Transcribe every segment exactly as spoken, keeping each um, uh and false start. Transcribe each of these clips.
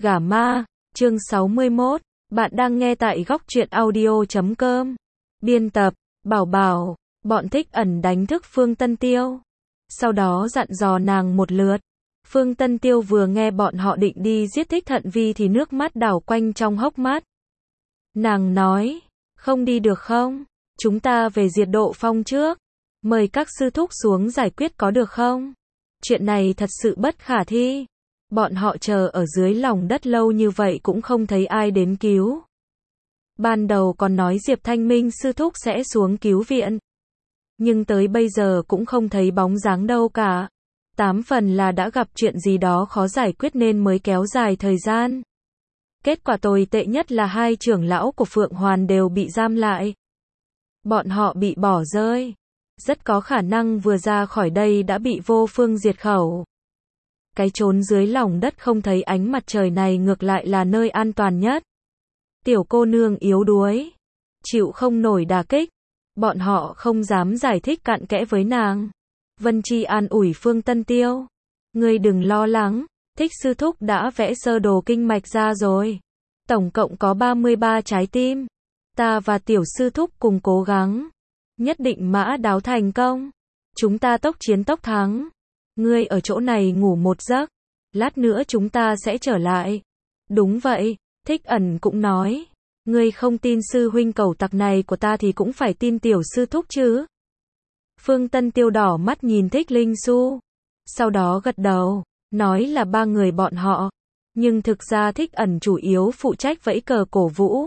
Gả ma, chương sáu mươi mốt, bạn đang nghe tại góc truyện audio chấm com. Biên tập, Bảo Bảo, bọn Thích Ẩn đánh thức Phương Tân Tiêu. Sau đó dặn dò nàng một lượt. Phương Tân Tiêu vừa nghe bọn họ định đi giết Thích Thận Vi thì nước mắt đảo quanh trong hốc mắt. Nàng nói, không đi được không? Chúng ta về diệt Độ Phong trước. Mời các sư thúc xuống giải quyết có được không? Chuyện này thật sự bất khả thi. Bọn họ chờ ở dưới lòng đất lâu như vậy cũng không thấy ai đến cứu. Ban đầu còn nói Diệp Thanh Minh sư thúc sẽ xuống cứu viện. Nhưng tới bây giờ cũng không thấy bóng dáng đâu cả. Tám phần là đã gặp chuyện gì đó khó giải quyết nên mới kéo dài thời gian. Kết quả tồi tệ nhất là hai trưởng lão của Phượng Hoàn đều bị giam lại. Bọn họ bị bỏ rơi. Rất có khả năng vừa ra khỏi đây đã bị vô phương diệt khẩu. Cái chốn dưới lòng đất không thấy ánh mặt trời này ngược lại là nơi an toàn nhất. Tiểu cô nương yếu đuối, chịu không nổi đả kích. Bọn họ không dám giải thích cặn kẽ với nàng. Vân Chi an ủi Phương Tân Tiêu. Ngươi đừng lo lắng, Thích sư thúc đã vẽ sơ đồ kinh mạch ra rồi. Tổng cộng có ba mươi ba trái tim. Ta và tiểu sư thúc cùng cố gắng. Nhất định mã đáo thành công. Chúng ta tốc chiến tốc thắng. Ngươi ở chỗ này ngủ một giấc. Lát nữa chúng ta sẽ trở lại. Đúng vậy, Thích Ẩn cũng nói. Ngươi không tin sư huynh cầu tặc này của ta thì cũng phải tin tiểu sư thúc chứ. Phương Tân Tiêu đỏ mắt nhìn Thích Linh Xu. Sau đó gật đầu, nói là ba người bọn họ. Nhưng thực ra Thích Ẩn chủ yếu phụ trách vẫy cờ cổ vũ.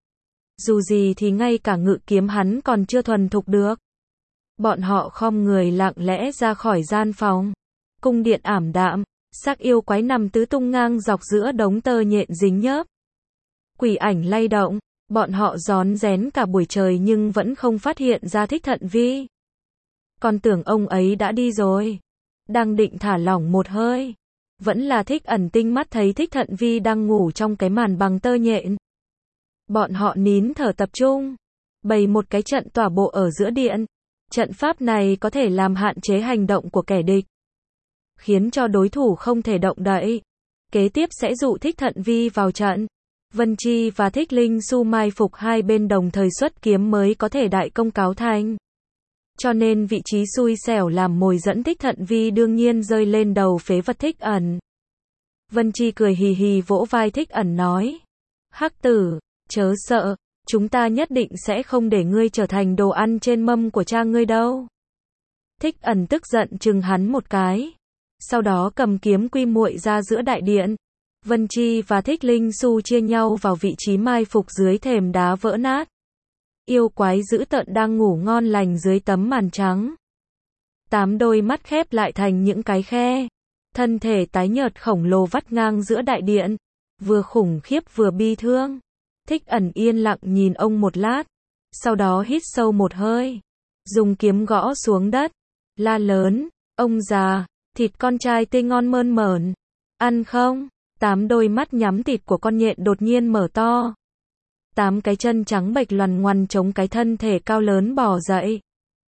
Dù gì thì ngay cả ngự kiếm hắn còn chưa thuần thục được. Bọn họ khom người lặng lẽ ra khỏi gian phòng. Cung điện ảm đạm, xác yêu quái nằm tứ tung ngang dọc giữa đống tơ nhện dính nhớp. Quỷ ảnh lay động, bọn họ rón rén cả buổi trời nhưng vẫn không phát hiện ra Thích Thận Vi. Còn tưởng ông ấy đã đi rồi. Đang định thả lỏng một hơi. Vẫn là Thích Ẩn tinh mắt thấy Thích Thận Vi đang ngủ trong cái màn bằng tơ nhện. Bọn họ nín thở tập trung. Bày một cái trận tỏa bộ ở giữa điện. Trận pháp này có thể làm hạn chế hành động của kẻ địch. Khiến cho đối thủ không thể động đậy. Kế tiếp sẽ dụ Thích Thận Vi vào trận. Vân Chi và Thích Linh Xu mai phục hai bên đồng thời xuất kiếm mới có thể đại công cáo thành. Cho nên vị trí xui xẻo làm mồi dẫn Thích Thận Vi đương nhiên rơi lên đầu phế vật Thích Ẩn. Vân Chi cười hì hì vỗ vai Thích Ẩn nói. Hắc tử, chớ sợ, chúng ta nhất định sẽ không để ngươi trở thành đồ ăn trên mâm của cha ngươi đâu. Thích Ẩn tức giận chừng hắn một cái. Sau đó cầm kiếm quy muội ra giữa đại điện. Vân Chi và Thích Linh Xu chia nhau vào vị trí mai phục dưới thềm đá vỡ nát. Yêu quái dữ tợn đang ngủ ngon lành dưới tấm màn trắng. Tám đôi mắt khép lại thành những cái khe. Thân thể tái nhợt khổng lồ vắt ngang giữa đại điện. Vừa khủng khiếp vừa bi thương. Thích Ẩn yên lặng nhìn ông một lát. Sau đó hít sâu một hơi. Dùng kiếm gõ xuống đất. La lớn, ông già, thịt con trai tươi ngon mơn mởn. Ăn không? Tám đôi mắt nhắm thịt của con nhện đột nhiên mở to. Tám cái chân trắng bệch loằn ngoằn chống cái thân thể cao lớn bò dậy.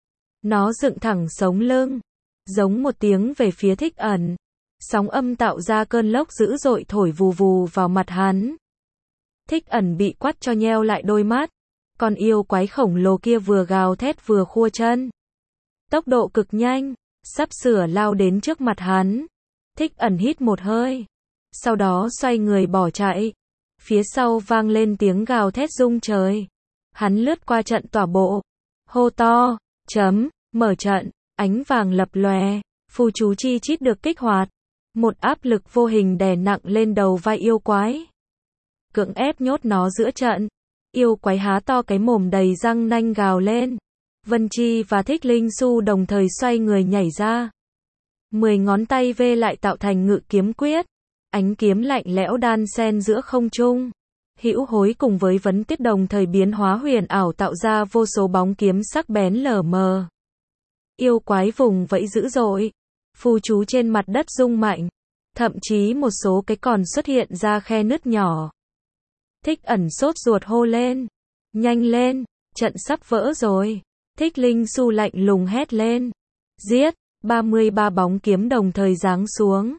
Nó dựng thẳng sống lưng. Giống một tiếng về phía Thích Ẩn. Sóng âm tạo ra cơn lốc dữ dội thổi vù vù vào mặt hắn. Thích Ẩn bị quắt cho nheo lại đôi mắt. Con yêu quái khổng lồ kia vừa gào thét vừa khua chân. Tốc độ cực nhanh. Sắp sửa lao đến trước mặt hắn. Thích Ẩn hít một hơi. Sau đó xoay người bỏ chạy. Phía sau vang lên tiếng gào thét rung trời. Hắn lướt qua trận tỏa bộ. Hô to, chấm, mở trận, ánh vàng lập lòe. Phù chú chi chít được kích hoạt. Một áp lực vô hình đè nặng lên đầu vai yêu quái. Cưỡng ép nhốt nó giữa trận. Yêu quái há to cái mồm đầy răng nanh gào lên. Vân Chi và Thích Linh Xu đồng thời xoay người nhảy ra. Mười ngón tay vê lại tạo thành ngự kiếm quyết. Ánh kiếm lạnh lẽo đan xen giữa không trung. Hữu hối cùng với vấn tiết đồng thời biến hóa huyền ảo tạo ra vô số bóng kiếm sắc bén lờ mờ. Yêu quái vùng vẫy dữ dội. Phù chú trên mặt đất rung mạnh. Thậm chí một số cái còn xuất hiện ra khe nứt nhỏ. Thích Ẩn sốt ruột hô lên. Nhanh lên, trận sắp vỡ rồi. Thích Linh Xu lạnh lùng hét lên. Giết, ba mươi ba bóng kiếm đồng thời giáng xuống.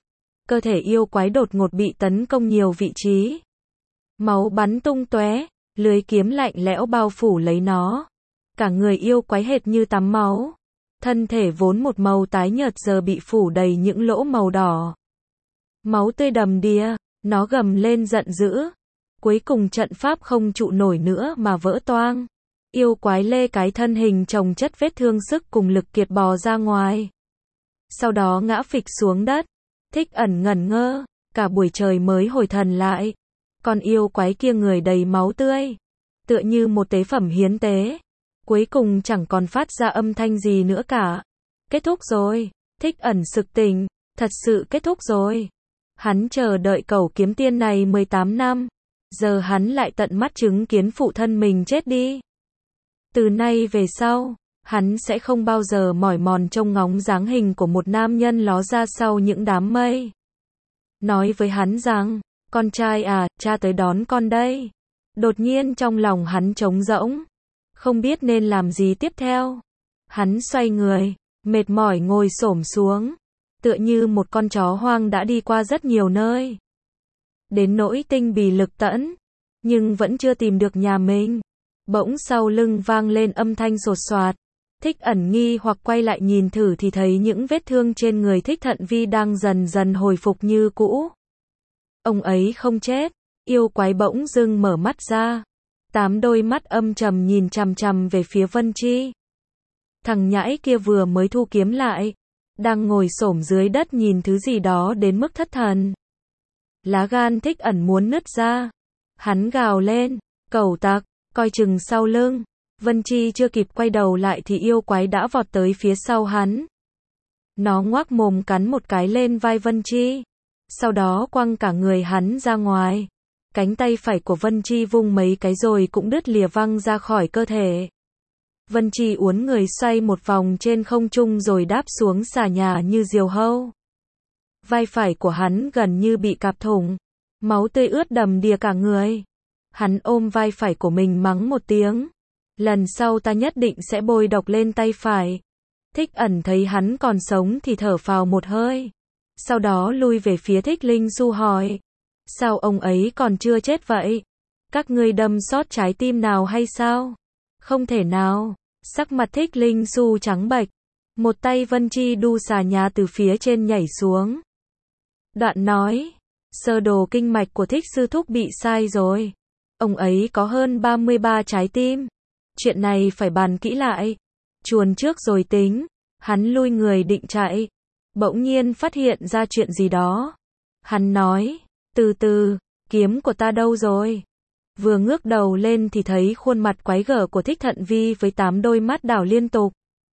cơ thể yêu quái đột ngột bị tấn công nhiều vị trí. Máu bắn tung tóe, lưới kiếm lạnh lẽo bao phủ lấy nó. Cả người yêu quái hệt như tắm máu. Thân thể vốn một màu tái nhợt giờ bị phủ đầy những lỗ màu đỏ. Máu tươi đầm đìa, nó gầm lên giận dữ. Cuối cùng trận pháp không trụ nổi nữa mà vỡ toang. Yêu quái lê cái thân hình chồng chất vết thương sức cùng lực kiệt bò ra ngoài. Sau đó ngã phịch xuống đất. Thích Ẩn ngẩn ngơ, cả buổi trời mới hồi thần lại. Con yêu quái kia người đầy máu tươi, tựa như một tế phẩm hiến tế. Cuối cùng chẳng còn phát ra âm thanh gì nữa cả. Kết thúc rồi. Thích Ẩn sực tỉnh, thật sự kết thúc rồi. Hắn chờ đợi Cẩu Kiếm Tiên này mười tám năm, giờ hắn lại tận mắt chứng kiến phụ thân mình chết đi. Từ nay về sau, hắn sẽ không bao giờ mỏi mòn trông ngóng dáng hình của một nam nhân ló ra sau những đám mây. Nói với hắn rằng, con trai à, cha tới đón con đây. Đột nhiên trong lòng hắn trống rỗng, không biết nên làm gì tiếp theo. Hắn xoay người, mệt mỏi ngồi xổm xuống, tựa như một con chó hoang đã đi qua rất nhiều nơi. Đến nỗi tinh bì lực tẫn, nhưng vẫn chưa tìm được nhà mình. Bỗng sau lưng vang lên âm thanh sột soạt. Thích Ẩn nghi hoặc quay lại nhìn thử thì thấy những vết thương trên người Thích Thận Vi đang dần dần hồi phục như cũ. Ông ấy không chết. Yêu quái bỗng dưng mở mắt ra. Tám đôi mắt âm trầm nhìn chằm chằm về phía Vân Chi. Thằng nhãi kia vừa mới thu kiếm lại, đang ngồi xổm dưới đất nhìn thứ gì đó đến mức thất thần. Lá gan Thích Ẩn muốn nứt ra. Hắn gào lên, cẩu tặc, coi chừng sau lưng. Vân Chi chưa kịp quay đầu lại thì yêu quái đã vọt tới phía sau hắn. Nó ngoác mồm cắn một cái lên vai Vân Chi, sau đó quăng cả người hắn ra ngoài. Cánh tay phải của Vân Chi vung mấy cái rồi cũng đứt lìa văng ra khỏi cơ thể. Vân Chi uốn người xoay một vòng trên không trung rồi đáp xuống xà nhà như diều hâu. Vai phải của hắn gần như bị cạp thủng, máu tươi ướt đầm đìa cả người. Hắn ôm vai phải của mình mắng một tiếng. Lần sau ta nhất định sẽ bôi độc lên tay phải. Thích Ẩn thấy hắn còn sống thì thở phào một hơi. Sau đó lui về phía Thích Linh Du hỏi. Sao ông ấy còn chưa chết vậy? Các ngươi đâm xót trái tim nào hay sao? Không thể nào. Sắc mặt Thích Linh Du trắng bệch. Một tay Vân Chi đu xà nhà từ phía trên nhảy xuống. Đoạn nói. Sơ đồ kinh mạch của Thích sư thúc bị sai rồi. Ông ấy có hơn ba mươi ba trái tim. Chuyện này phải bàn kỹ lại. Chuồn trước rồi tính. Hắn lui người định chạy. Bỗng nhiên phát hiện ra chuyện gì đó. Hắn nói. Từ từ, kiếm của ta đâu rồi? Vừa ngước đầu lên thì thấy khuôn mặt quái gở của Thích Thận Vi với tám đôi mắt đảo liên tục.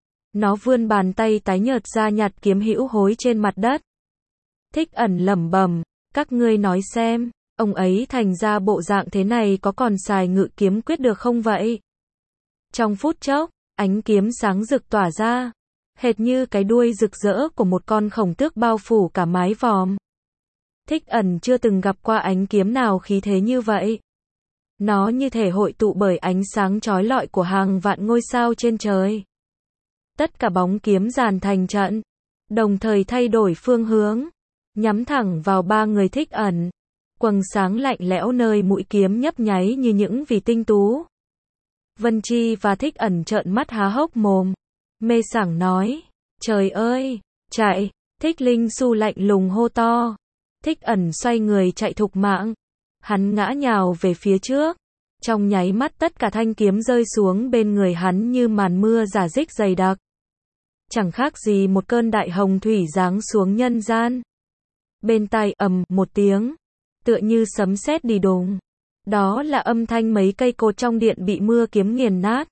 Nó vươn bàn tay tái nhợt ra nhặt kiếm hữu hối trên mặt đất. Thích Ẩn lẩm bẩm. Các ngươi nói xem, ông ấy thành ra bộ dạng thế này có còn xài ngự kiếm quyết được không vậy? Trong phút chốc, ánh kiếm sáng rực tỏa ra, hệt như cái đuôi rực rỡ của một con khổng tước bao phủ cả mái vòm. Thích Ẩn chưa từng gặp qua ánh kiếm nào khí thế như vậy. Nó như thể hội tụ bởi ánh sáng chói lọi của hàng vạn ngôi sao trên trời. Tất cả bóng kiếm dàn thành trận, đồng thời thay đổi phương hướng, nhắm thẳng vào ba người Thích Ẩn. Quầng sáng lạnh lẽo nơi mũi kiếm nhấp nháy như những vì tinh tú. Vân Chi và Thích Ẩn trợn mắt há hốc mồm. Mê sảng nói. Trời ơi, chạy. Thích Linh Du lạnh lùng hô to. Thích Ẩn xoay người chạy thục mạng. Hắn ngã nhào về phía trước. Trong nháy mắt tất cả thanh kiếm rơi xuống bên người hắn như màn mưa rả rích dày đặc. Chẳng khác gì một cơn đại hồng thủy giáng xuống nhân gian. Bên tai ầm một tiếng, tựa như sấm sét đi đùng. Đó là âm thanh mấy cây cột trong điện bị mưa kiếm nghiền nát.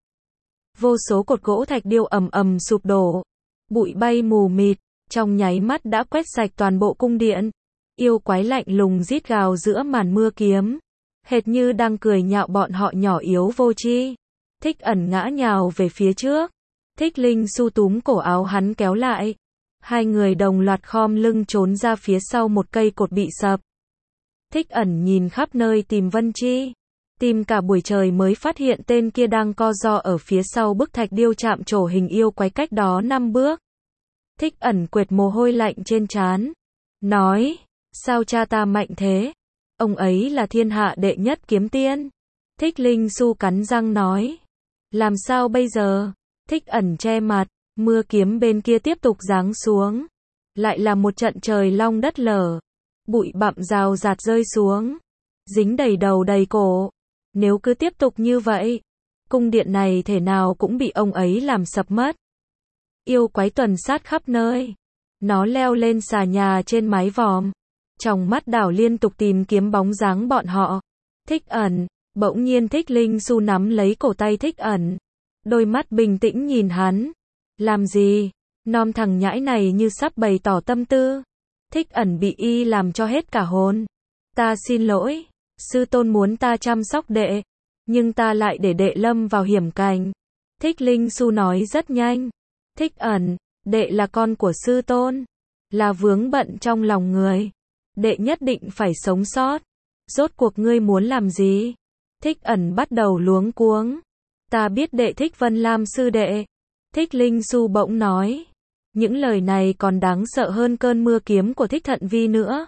Vô số cột gỗ thạch điêu ầm ầm sụp đổ. Bụi bay mù mịt, trong nháy mắt đã quét sạch toàn bộ cung điện. Yêu quái lạnh lùng rít gào giữa màn mưa kiếm, hệt như đang cười nhạo bọn họ nhỏ yếu vô tri. Thích Ẩn ngã nhào về phía trước. Thích Linh Du túm cổ áo hắn kéo lại. Hai người đồng loạt khom lưng trốn ra phía sau một cây cột bị sập. Thích Ẩn nhìn khắp nơi tìm Vân Chi. Tìm cả buổi trời mới phát hiện tên kia đang co ro ở phía sau bức thạch điêu chạm trổ hình yêu quái cách đó năm bước. Thích Ẩn quệt mồ hôi lạnh trên trán. Nói, Sao cha ta mạnh thế? Ông ấy là thiên hạ đệ nhất kiếm tiên. Thích Linh Su cắn răng nói. Làm sao bây giờ? Thích Ẩn che mặt, mưa kiếm bên kia tiếp tục giáng xuống. Lại là một trận trời long đất lở. Bụi bặm rào rạt rơi xuống. Dính đầy đầu đầy cổ. Nếu cứ tiếp tục như vậy, cung điện này thể nào cũng bị ông ấy làm sập mất. Yêu quái tuần sát khắp nơi. Nó leo lên xà nhà trên mái vòm. Trong mắt đảo liên tục tìm kiếm bóng dáng bọn họ. Thích Ẩn, bỗng nhiên Thích Linh Su nắm lấy cổ tay Thích Ẩn. Đôi mắt bình tĩnh nhìn hắn. Làm gì? Nom thằng nhãi này như sắp bày tỏ tâm tư. Thích Ẩn bị y làm cho hết cả hồn. Ta xin lỗi, sư tôn muốn ta chăm sóc đệ, nhưng ta lại để đệ lâm vào hiểm cảnh. Thích Linh Su nói rất nhanh. Thích Ẩn, đệ là con của sư tôn, là vướng bận trong lòng người. Đệ nhất định phải sống sót. Rốt cuộc ngươi muốn làm gì? Thích Ẩn bắt đầu luống cuống. Ta biết đệ thích Vân Lam sư đệ. Thích Linh Su bỗng nói. Những lời này còn đáng sợ hơn cơn mưa kiếm của Thích Thận Vi nữa.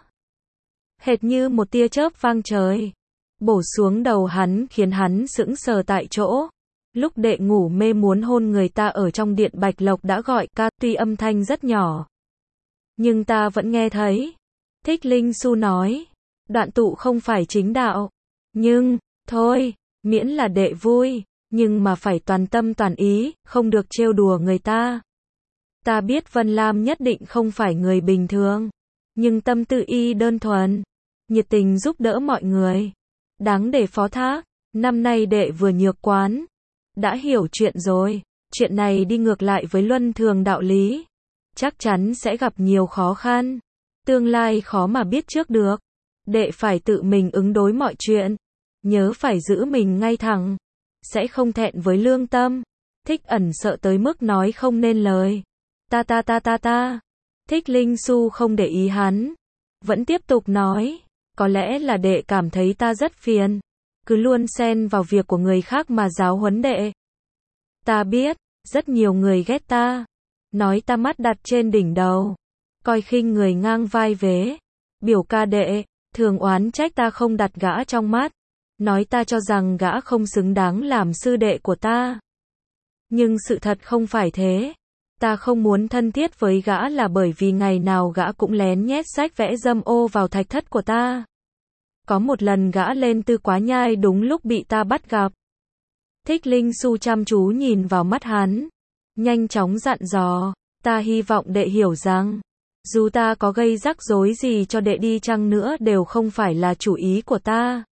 Hệt như một tia chớp vang trời, bổ xuống đầu hắn khiến hắn sững sờ tại chỗ. Lúc đệ ngủ mê muốn hôn người ta ở trong điện Bạch Lộc đã gọi ca, tuy âm thanh rất nhỏ, nhưng ta vẫn nghe thấy. Thích Linh Su nói, đoạn tụ không phải chính đạo, nhưng, thôi, miễn là đệ vui, nhưng mà phải toàn tâm toàn ý, không được trêu đùa người ta. Ta biết Vân Lam nhất định không phải người bình thường, nhưng tâm tư y đơn thuần, nhiệt tình giúp đỡ mọi người, đáng để phó thác. Năm nay đệ vừa nhược quán, đã hiểu chuyện rồi, chuyện này đi ngược lại với luân thường đạo lý, chắc chắn sẽ gặp nhiều khó khăn, tương lai khó mà biết trước được. Đệ phải tự mình ứng đối mọi chuyện, nhớ phải giữ mình ngay thẳng, sẽ không thẹn với lương tâm. Thích Ẩn sợ tới mức nói không nên lời. Ta ta ta ta ta. Thích Linh Su không để ý hắn, vẫn tiếp tục nói, có lẽ là đệ cảm thấy ta rất phiền, cứ luôn xen vào việc của người khác mà giáo huấn đệ. Ta biết, rất nhiều người ghét ta, nói ta mắt đặt trên đỉnh đầu, coi khinh người ngang vai vế. Biểu ca đệ, thường oán trách ta không đặt gã trong mắt, nói ta cho rằng gã không xứng đáng làm sư đệ của ta. Nhưng sự thật không phải thế. Ta không muốn thân thiết với gã là bởi vì ngày nào gã cũng lén nhét sách vẽ dâm ô vào thạch thất của ta. Có một lần gã lên Tư Quá Nhai đúng lúc bị ta bắt gặp. Thích Linh Su chăm chú nhìn vào mắt hắn, nhanh chóng dặn dò, ta hy vọng đệ hiểu rằng, dù ta có gây rắc rối gì cho đệ đi chăng nữa đều không phải là chủ ý của ta.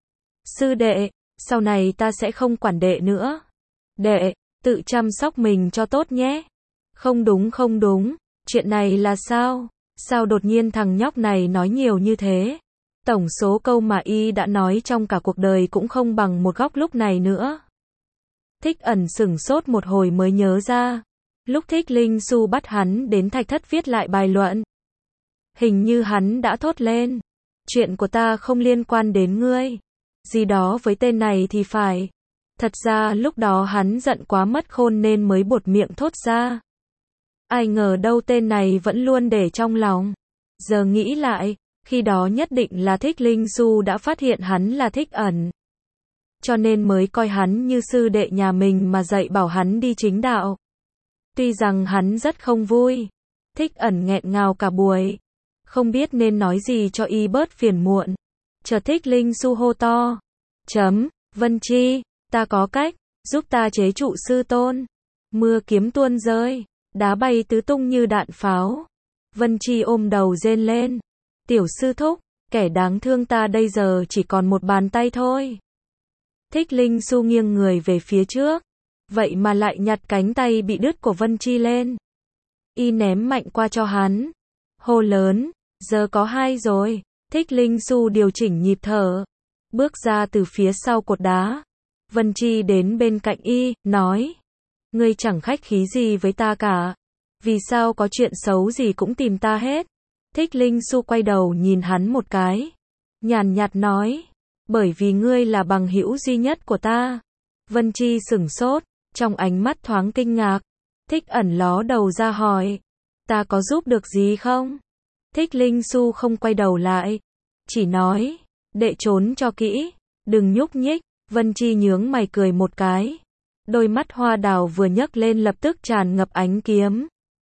Sư đệ, sau này ta sẽ không quản đệ nữa. Đệ, tự chăm sóc mình cho tốt nhé. Không đúng không đúng, chuyện này là sao? Sao đột nhiên thằng nhóc này nói nhiều như thế? Tổng số câu mà y đã nói trong cả cuộc đời cũng không bằng một góc lúc này nữa. Thích Ẩn sửng sốt một hồi mới nhớ ra. Lúc Thích Linh Su bắt hắn đến thạch thất viết lại bài luận, hình như hắn đã thốt lên, chuyện của ta không liên quan đến ngươi. Gì đó với tên này thì phải. Thật ra lúc đó hắn giận quá mất khôn nên mới buột miệng thốt ra. Ai ngờ đâu tên này vẫn luôn để trong lòng. Giờ nghĩ lại, khi đó nhất định là Thích Linh Su đã phát hiện hắn là Thích Ẩn, cho nên mới coi hắn như sư đệ nhà mình mà dạy bảo hắn đi chính đạo. Tuy rằng hắn rất không vui, Thích Ẩn nghẹn ngào cả buổi, không biết nên nói gì cho y bớt phiền muộn. Chợt Thích Linh Su hô to, chấm, Vân Chi, ta có cách, giúp ta chế trụ sư tôn. Mưa kiếm tuôn rơi, đá bay tứ tung như đạn pháo. Vân Chi ôm đầu rên lên, tiểu sư thúc, kẻ đáng thương ta bây giờ chỉ còn một bàn tay thôi. Thích Linh Su nghiêng người về phía trước, vậy mà lại nhặt cánh tay bị đứt của Vân Chi lên. Y ném mạnh qua cho hắn, hô lớn, giờ có hai rồi. Thích Linh Su điều chỉnh nhịp thở, bước ra từ phía sau cột đá. Vân Chi đến bên cạnh y, nói, ngươi chẳng khách khí gì với ta cả, vì sao có chuyện xấu gì cũng tìm ta hết. Thích Linh Su quay đầu nhìn hắn một cái, nhàn nhạt nói, bởi vì ngươi là bằng hữu duy nhất của ta. Vân Chi sửng sốt, trong ánh mắt thoáng kinh ngạc. Thích Ẩn ló đầu ra hỏi, ta có giúp được gì không? Thích Linh Xu không quay đầu lại, chỉ nói, đệ trốn cho kỹ, đừng nhúc nhích. Vân Chi nhướng mày cười một cái, đôi mắt hoa đào vừa nhấc lên lập tức tràn ngập ánh kiếm.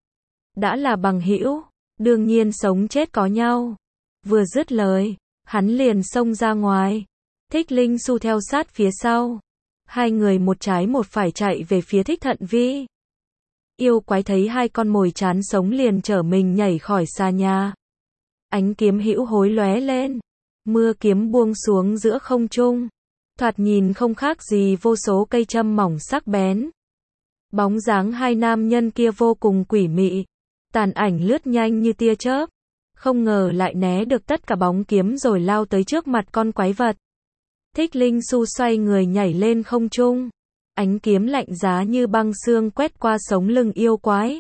Đã là bằng hữu, đương nhiên sống chết có nhau. Vừa dứt lời, hắn liền xông ra ngoài. Thích Linh Xu theo sát phía sau. Hai người một trái một phải chạy về phía Thích Thận Vi. Yêu quái thấy hai con mồi chán sống liền trở mình nhảy khỏi xà nhà. Ánh kiếm hữu hối lóe lên, mưa kiếm buông xuống giữa không trung. Thoạt nhìn không khác gì vô số cây châm mỏng sắc bén. Bóng dáng hai nam nhân kia vô cùng quỷ mị, tàn ảnh lướt nhanh như tia chớp, không ngờ lại né được tất cả bóng kiếm rồi lao tới trước mặt con quái vật. Thích Linh Xu xoay người nhảy lên không trung, ánh kiếm lạnh giá như băng xương quét qua sống lưng yêu quái.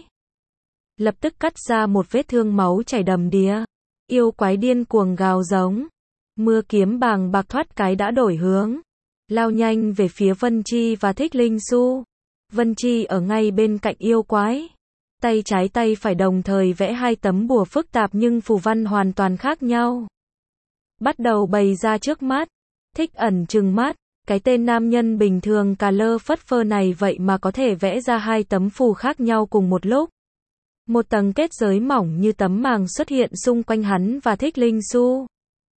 Lập tức cắt ra một vết thương máu chảy đầm đìa. Yêu quái điên cuồng gào giống. Mưa kiếm bàng bạc thoát cái đã đổi hướng, lao nhanh về phía Vân Chi và Thích Linh Xu. Vân Chi ở ngay bên cạnh yêu quái. Tay trái tay phải đồng thời vẽ hai tấm bùa phức tạp nhưng phù văn hoàn toàn khác nhau. Bắt đầu bày ra trước mắt. Thích Ẩn trừng mắt, cái tên nam nhân bình thường cà lơ phất phơ này vậy mà có thể vẽ ra hai tấm phù khác nhau cùng một lúc. Một tầng kết giới mỏng như tấm màng xuất hiện xung quanh hắn và Thích Linh Xu.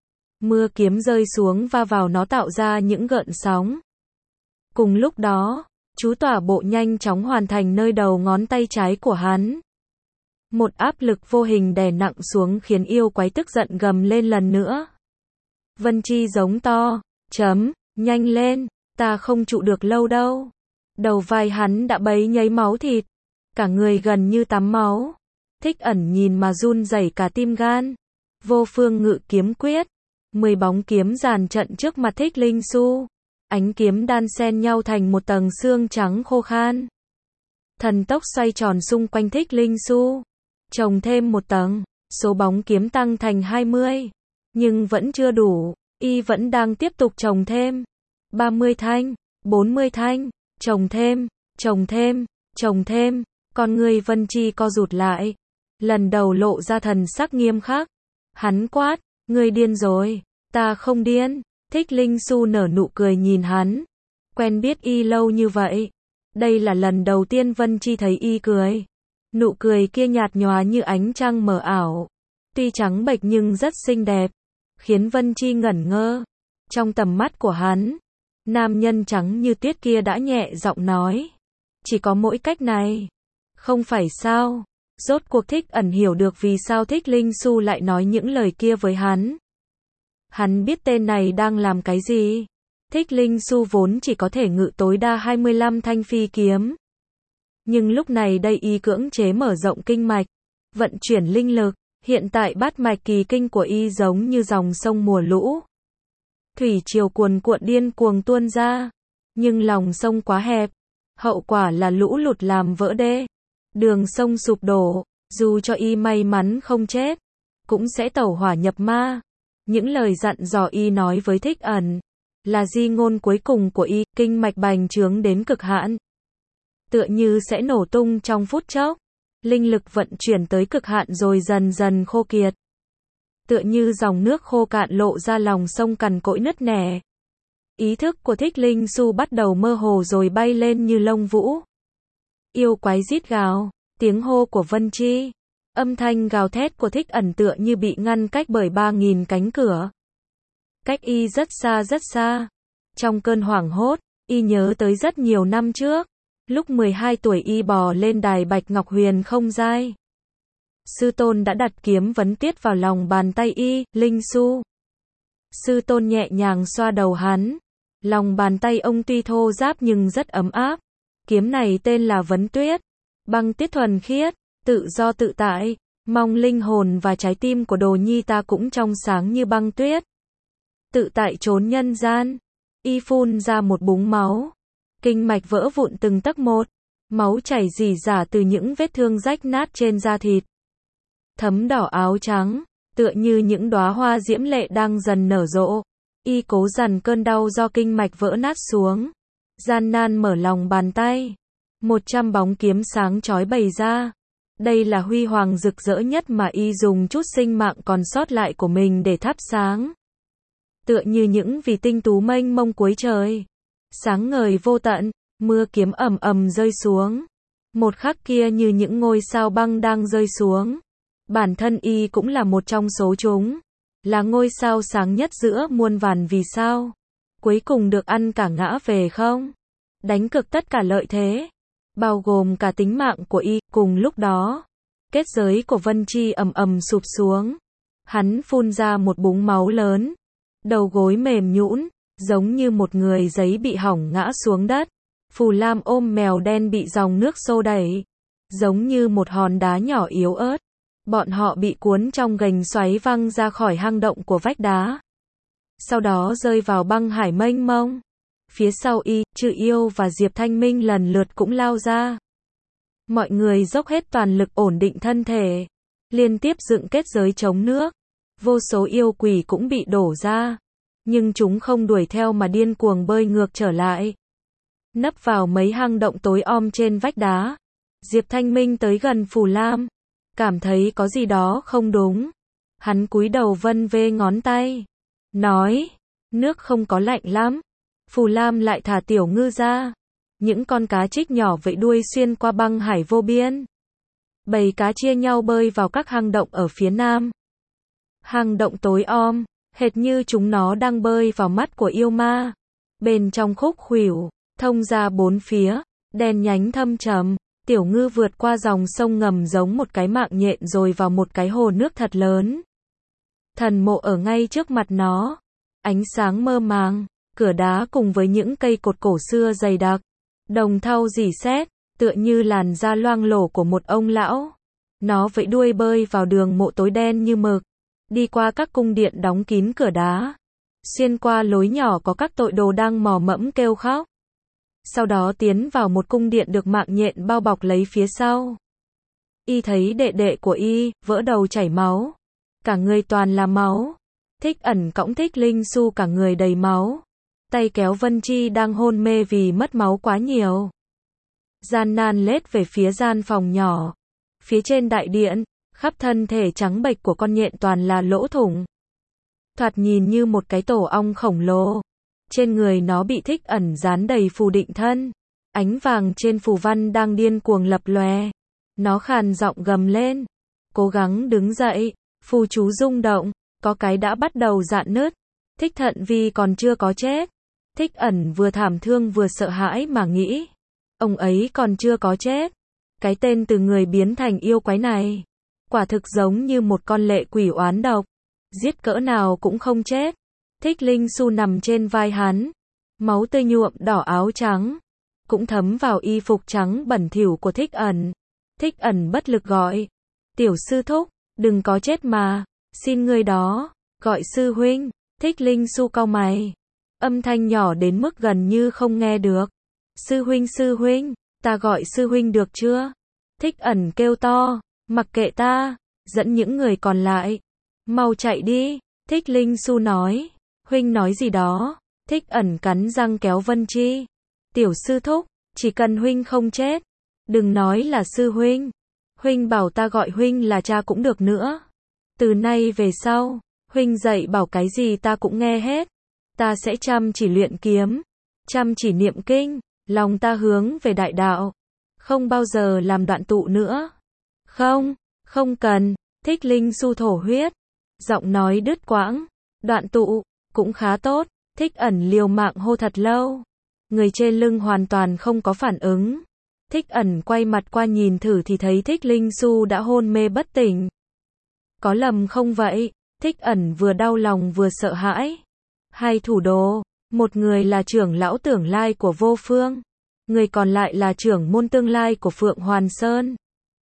Mưa kiếm rơi xuống va vào nó tạo ra những gợn sóng. Cùng lúc đó, chú tỏa bộ nhanh chóng hoàn thành nơi đầu ngón tay trái của hắn. Một áp lực vô hình đè nặng xuống khiến yêu quái tức giận gầm lên lần nữa. Vân Chi giống to, chấm, nhanh lên, ta không trụ được lâu đâu. Đầu vai hắn đã bấy nhấy máu thịt, cả người gần như tắm máu. Thích Ẩn nhìn mà run rẩy cả tim gan. Vô phương ngự kiếm quyết. Mười bóng kiếm dàn trận trước mặt Thích Linh Xu. Ánh kiếm đan xen nhau thành một tầng xương trắng khô khan. Thần tốc xoay tròn xung quanh Thích Linh Xu. Trồng thêm một tầng, số bóng kiếm tăng thành hai mươi. Nhưng vẫn chưa đủ, y vẫn đang tiếp tục trồng thêm. ba mươi thanh, bốn mươi thanh, trồng thêm, trồng thêm, trồng thêm. Con người Vân Chi co rụt lại. Lần đầu lộ ra thần sắc nghiêm khắc. Hắn quát, ngươi điên rồi, ta không điên. Thích Linh Xu nở nụ cười nhìn hắn. Quen biết y lâu như vậy. Đây là lần đầu tiên Vân Chi thấy y cười. Nụ cười kia nhạt nhòa như ánh trăng mờ ảo. Tuy trắng bệch nhưng rất xinh đẹp. Khiến Vân Chi ngẩn ngơ. Trong tầm mắt của hắn, nam nhân trắng như tuyết kia đã nhẹ giọng nói. Chỉ có mỗi cách này. Không phải sao? Rốt cuộc Thích Ẩn hiểu được vì sao Thích Linh Xu lại nói những lời kia với hắn. Hắn biết tên này đang làm cái gì. Thích Linh Xu vốn chỉ có thể ngự tối đa hai mươi lăm thanh phi kiếm. Nhưng lúc này đây y cưỡng chế mở rộng kinh mạch, vận chuyển linh lực. Hiện tại bát mạch kỳ kinh của y giống như dòng sông mùa lũ. Thủy triều cuồn cuộn điên cuồng tuôn ra. Nhưng lòng sông quá hẹp. Hậu quả là lũ lụt làm vỡ đê. Đường sông sụp đổ. Dù cho y may mắn không chết, cũng sẽ tẩu hỏa nhập ma. Những lời dặn dò y nói với Thích Ẩn là di ngôn cuối cùng của y. Kinh mạch bành trướng đến cực hạn, tựa như sẽ nổ tung trong phút chốc. Linh lực vận chuyển tới cực hạn rồi dần dần khô kiệt. Tựa như dòng nước khô cạn lộ ra lòng sông cằn cỗi nứt nẻ. Ý thức của Thích Linh Xu bắt đầu mơ hồ rồi bay lên như lông vũ. Yêu quái rít gào, tiếng hô của Vân Chi, âm thanh gào thét của Thích Ẩn tựa như bị ngăn cách bởi ba nghìn cánh cửa. Cách y rất xa rất xa. Trong cơn hoảng hốt, y nhớ tới rất nhiều năm trước. Lúc mười hai tuổi y bò lên đài Bạch Ngọc Huyền không giai. Sư tôn đã đặt kiếm vấn tiết vào lòng bàn tay y, Linh Xu. Sư tôn nhẹ nhàng xoa đầu hắn. Lòng bàn tay ông tuy thô ráp nhưng rất ấm áp. Kiếm này tên là Vấn Tuyết. Băng tiết thuần khiết, tự do tự tại. Mong linh hồn và trái tim của đồ nhi ta cũng trong sáng như băng tuyết. Tự tại trốn nhân gian. Y phun ra một búng máu. Kinh mạch vỡ vụn từng tấc một. Máu chảy rỉ rả từ những vết thương rách nát trên da thịt. Thấm đỏ áo trắng, tựa như những đóa hoa diễm lệ đang dần nở rộ. Y cố dằn cơn đau do kinh mạch vỡ nát xuống. Gian nan mở lòng bàn tay. Một trăm bóng kiếm sáng chói bày ra. Đây là huy hoàng rực rỡ nhất mà y dùng chút sinh mạng còn sót lại của mình để thắp sáng. Tựa như những vì tinh tú mênh mông cuối trời. Sáng ngời vô tận, mưa kiếm ầm ầm rơi xuống. Một khắc kia như những ngôi sao băng đang rơi xuống. Bản thân y cũng là một trong số chúng. Là ngôi sao sáng nhất giữa muôn vàn vì sao. Cuối cùng được ăn cả ngã về không? Đánh cược tất cả lợi thế. Bao gồm cả tính mạng của y. Cùng lúc đó, kết giới của Vân Chi ầm ầm sụp xuống. Hắn phun ra một búng máu lớn. Đầu gối mềm nhũn, giống như một người giấy bị hỏng ngã xuống đất. Phù Lam ôm mèo đen bị dòng nước xô đẩy. Giống như một hòn đá nhỏ yếu ớt. Bọn họ bị cuốn trong gành xoáy văng ra khỏi hang động của vách đá. Sau đó rơi vào băng hải mênh mông. Phía sau y, Trừ Yêu và Diệp Thanh Minh lần lượt cũng lao ra. Mọi người dốc hết toàn lực ổn định thân thể. Liên tiếp dựng kết giới chống nước. Vô số yêu quỷ cũng bị đổ ra. Nhưng chúng không đuổi theo mà điên cuồng bơi ngược trở lại. Nấp vào mấy hang động tối om trên vách đá. Diệp Thanh Minh tới gần Phù Lam. Cảm thấy có gì đó không đúng. Hắn cúi đầu vân vê ngón tay. Nói, nước không có lạnh lắm. Phù Lam lại thả tiểu ngư ra. Những con cá trích nhỏ vẫy đuôi xuyên qua băng hải vô biên. Bầy cá chia nhau bơi vào các hang động ở phía nam. Hang động tối om, hệt như chúng nó đang bơi vào mắt của yêu ma. Bên trong khúc khuỷu, thông ra bốn phía, đen nhánh thâm trầm. Tiểu ngư vượt qua dòng sông ngầm giống một cái mạng nhện rồi vào một cái hồ nước thật lớn. Thần mộ ở ngay trước mặt nó. Ánh sáng mơ màng, cửa đá cùng với những cây cột cổ xưa dày đặc. Đồng thau rỉ sét, tựa như làn da loang lổ của một ông lão. Nó vẫy đuôi bơi vào đường mộ tối đen như mực. Đi qua các cung điện đóng kín cửa đá. Xuyên qua lối nhỏ có các tội đồ đang mò mẫm kêu khóc. Sau đó tiến vào một cung điện được mạng nhện bao bọc lấy phía sau. Y thấy đệ đệ của y, vỡ đầu chảy máu. Cả người toàn là máu. Thích Ẩn cõng Thích Linh Su cả người đầy máu. Tay kéo Vân Chi đang hôn mê vì mất máu quá nhiều. Gian nan lết về phía gian phòng nhỏ. Phía trên đại điện, khắp thân thể trắng bệch của con nhện toàn là lỗ thủng. Thoạt nhìn như một cái tổ ong khổng lồ. Trên người nó bị Thích Ẩn dán đầy phù định thân. Ánh vàng trên phù văn đang điên cuồng lập lòe. Nó khàn giọng gầm lên. Cố gắng đứng dậy. Phù chú rung động. Có cái đã bắt đầu rạn nứt. Thích Thận Vi còn chưa có chết. Thích Ẩn vừa thảm thương vừa sợ hãi mà nghĩ. Ông ấy còn chưa có chết. Cái tên từ người biến thành yêu quái này. Quả thực giống như một con lệ quỷ oán độc. Giết cỡ nào cũng không chết. Thích Linh Su nằm trên vai hắn. Máu tươi nhuộm đỏ áo trắng. Cũng thấm vào y phục trắng bẩn thỉu của Thích Ẩn. Thích Ẩn bất lực gọi. Tiểu sư thúc, đừng có chết mà. Xin ngươi đó. Gọi sư huynh. Thích Linh Su cau mày. Âm thanh nhỏ đến mức gần như không nghe được. Sư huynh sư huynh. Ta gọi sư huynh được chưa? Thích Ẩn kêu to. Mặc kệ ta. Dẫn những người còn lại. Mau chạy đi. Thích Linh Su nói. Huynh nói gì đó. Thích Ẩn cắn răng kéo Vân Chi. Tiểu sư thúc, chỉ cần huynh không chết. Đừng nói là sư huynh. Huynh bảo ta gọi huynh là cha cũng được nữa. Từ nay về sau, huynh dạy bảo cái gì ta cũng nghe hết. Ta sẽ chăm chỉ luyện kiếm. Chăm chỉ niệm kinh. Lòng ta hướng về đại đạo. Không bao giờ làm đoạn tụ nữa. Không, không cần. Thích Linh Su thổ huyết. Giọng nói đứt quãng. Đoạn tụ, cũng khá tốt. Thích Ẩn liều mạng hô thật lâu. Người trên lưng hoàn toàn không có phản ứng. Thích Ẩn quay mặt qua nhìn thử thì thấy Thích Linh Su đã hôn mê bất tỉnh. Có lầm không vậy? Thích Ẩn vừa đau lòng vừa sợ hãi. Hai thủ đồ, một người là trưởng lão Tưởng Lai của Vô Phương, người còn lại là trưởng môn tương lai của Phượng Hoàn Sơn.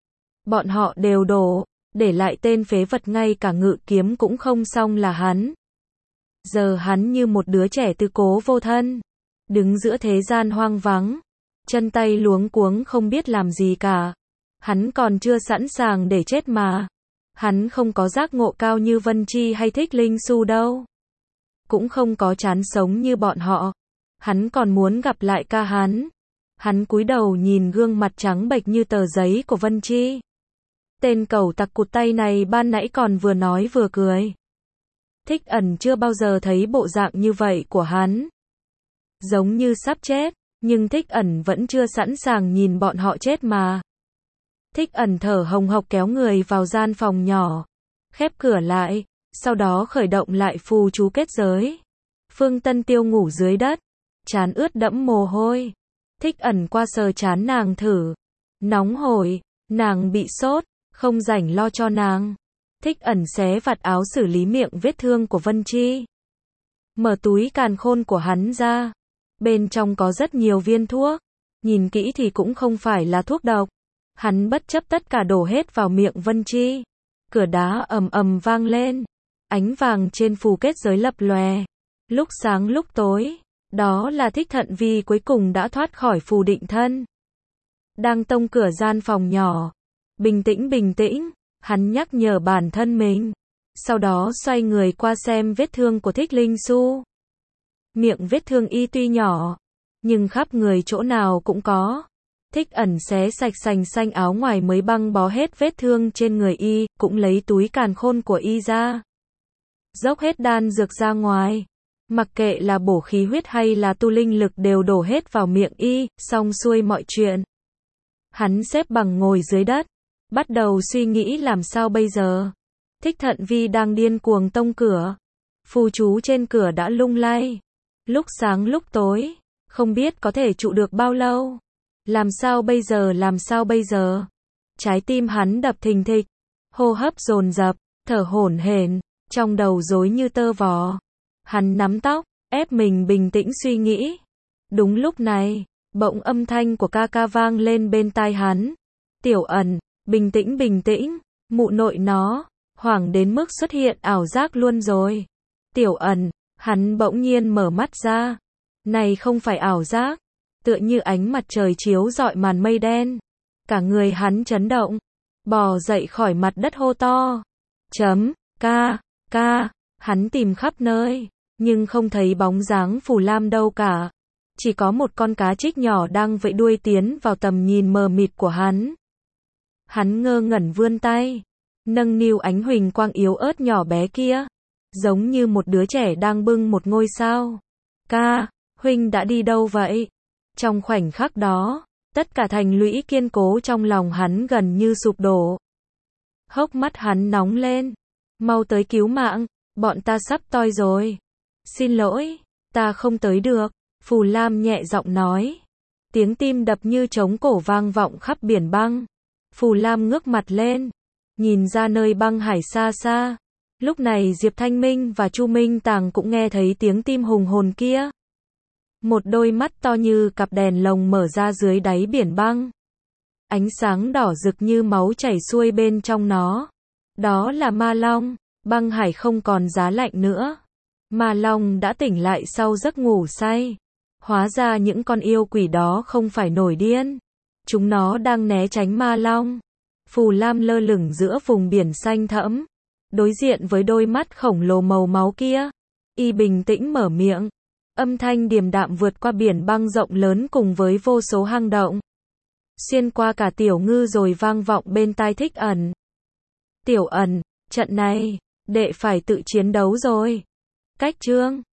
Bọn họ đều đổ, để lại tên phế vật ngay cả ngự kiếm cũng không xong là hắn. Giờ hắn như một đứa trẻ tư cố vô thân, đứng giữa thế gian hoang vắng, chân tay luống cuống không biết làm gì cả. Hắn còn chưa sẵn sàng để chết mà. Hắn không có giác ngộ cao như Vân Chi hay Thích Linh Su đâu. Cũng không có chán sống như bọn họ. Hắn còn muốn gặp lại ca hắn. Hắn cúi đầu nhìn gương mặt trắng bệch như tờ giấy của Vân Chi. Tên cẩu tặc cụt tay này ban nãy còn vừa nói vừa cười. Thích Ẩn chưa bao giờ thấy bộ dạng như vậy của hắn. Giống như sắp chết, nhưng Thích Ẩn vẫn chưa sẵn sàng nhìn bọn họ chết mà. Thích Ẩn thở hồng hộc kéo người vào gian phòng nhỏ, khép cửa lại, sau đó khởi động lại phù chú kết giới. Phương Tân Tiêu ngủ dưới đất, trán ướt đẫm mồ hôi. Thích Ẩn qua sờ trán nàng thử, nóng hổi, nàng bị sốt, không rảnh lo cho nàng. Thích Ẩn xé vạt áo xử lý miệng vết thương của Vân Chi. Mở túi càn khôn của hắn ra, bên trong có rất nhiều viên thuốc, nhìn kỹ thì cũng không phải là thuốc độc. Hắn bất chấp tất cả đổ hết vào miệng Vân Chi. Cửa đá ầm ầm vang lên, ánh vàng trên phù kết giới lập lòe, lúc sáng lúc tối. Đó là Thích Thận Vi cuối cùng đã thoát khỏi phù định thân. Đang tông cửa gian phòng nhỏ, bình tĩnh bình tĩnh, hắn nhắc nhở bản thân mình, sau đó xoay người qua xem vết thương của Thích Linh Xu. Miệng vết thương y tuy nhỏ, nhưng khắp người chỗ nào cũng có. Thích Ẩn xé sạch sành xanh áo ngoài mới băng bó hết vết thương trên người y, cũng lấy túi càn khôn của y ra. Dốc hết đan dược ra ngoài. Mặc kệ là bổ khí huyết hay là tu linh lực đều đổ hết vào miệng y, xong xuôi mọi chuyện. Hắn xếp bằng ngồi dưới đất, bắt đầu suy nghĩ làm sao bây giờ. Thích Thận Vi đang điên cuồng tông cửa. Phù chú trên cửa đã lung lay. Lúc sáng lúc tối, không biết có thể trụ được bao lâu. Làm sao bây giờ làm sao bây giờ. Trái tim hắn đập thình thịch, hô hấp dồn dập, thở hổn hển, trong đầu rối như tơ vò. Hắn nắm tóc, ép mình bình tĩnh suy nghĩ. Đúng lúc này, bỗng âm thanh của ca ca vang lên bên tai hắn. Tiểu Ẩn, bình tĩnh bình tĩnh, mụ nội nó, hoảng đến mức xuất hiện ảo giác luôn rồi. Tiểu Ẩn, hắn bỗng nhiên mở mắt ra. Này không phải ảo giác, tựa như ánh mặt trời chiếu rọi màn mây đen. Cả người hắn chấn động, bò dậy khỏi mặt đất hô to. Chấm, ca, ca, hắn tìm khắp nơi, nhưng không thấy bóng dáng Phù Lam đâu cả. Chỉ có một con cá trích nhỏ đang vẫy đuôi tiến vào tầm nhìn mờ mịt của hắn. Hắn ngơ ngẩn vươn tay, nâng niu ánh huỳnh quang yếu ớt nhỏ bé kia, giống như một đứa trẻ đang bưng một ngôi sao. Ca, huynh đã đi đâu vậy? Trong khoảnh khắc đó, tất cả thành lũy kiên cố trong lòng hắn gần như sụp đổ. Hốc mắt hắn nóng lên. Mau tới cứu mạng, bọn ta sắp toi rồi. Xin lỗi, ta không tới được. Phù Lam nhẹ giọng nói. Tiếng tim đập như trống cổ vang vọng khắp biển băng. Phù Lam ngước mặt lên, nhìn ra nơi băng hải xa xa. Lúc này Diệp Thanh Minh và Chu Minh Tàng cũng nghe thấy tiếng tim hùng hồn kia. Một đôi mắt to như cặp đèn lồng mở ra dưới đáy biển băng. Ánh sáng đỏ rực như máu chảy xuôi bên trong nó. Đó là Ma Long. Băng hải không còn giá lạnh nữa. Ma Long đã tỉnh lại sau giấc ngủ say. Hóa ra những con yêu quỷ đó không phải nổi điên. Chúng nó đang né tránh Ma Long. Phù Lam lơ lửng giữa vùng biển xanh thẫm, đối diện với đôi mắt khổng lồ màu máu kia. Y bình tĩnh mở miệng. Âm thanh điềm đạm vượt qua biển băng rộng lớn cùng với vô số hang động. Xuyên qua cả Tiểu Ngư rồi vang vọng bên tai Thích Ẩn. Tiểu Ẩn, trận này, đệ phải tự chiến đấu rồi. Cách chương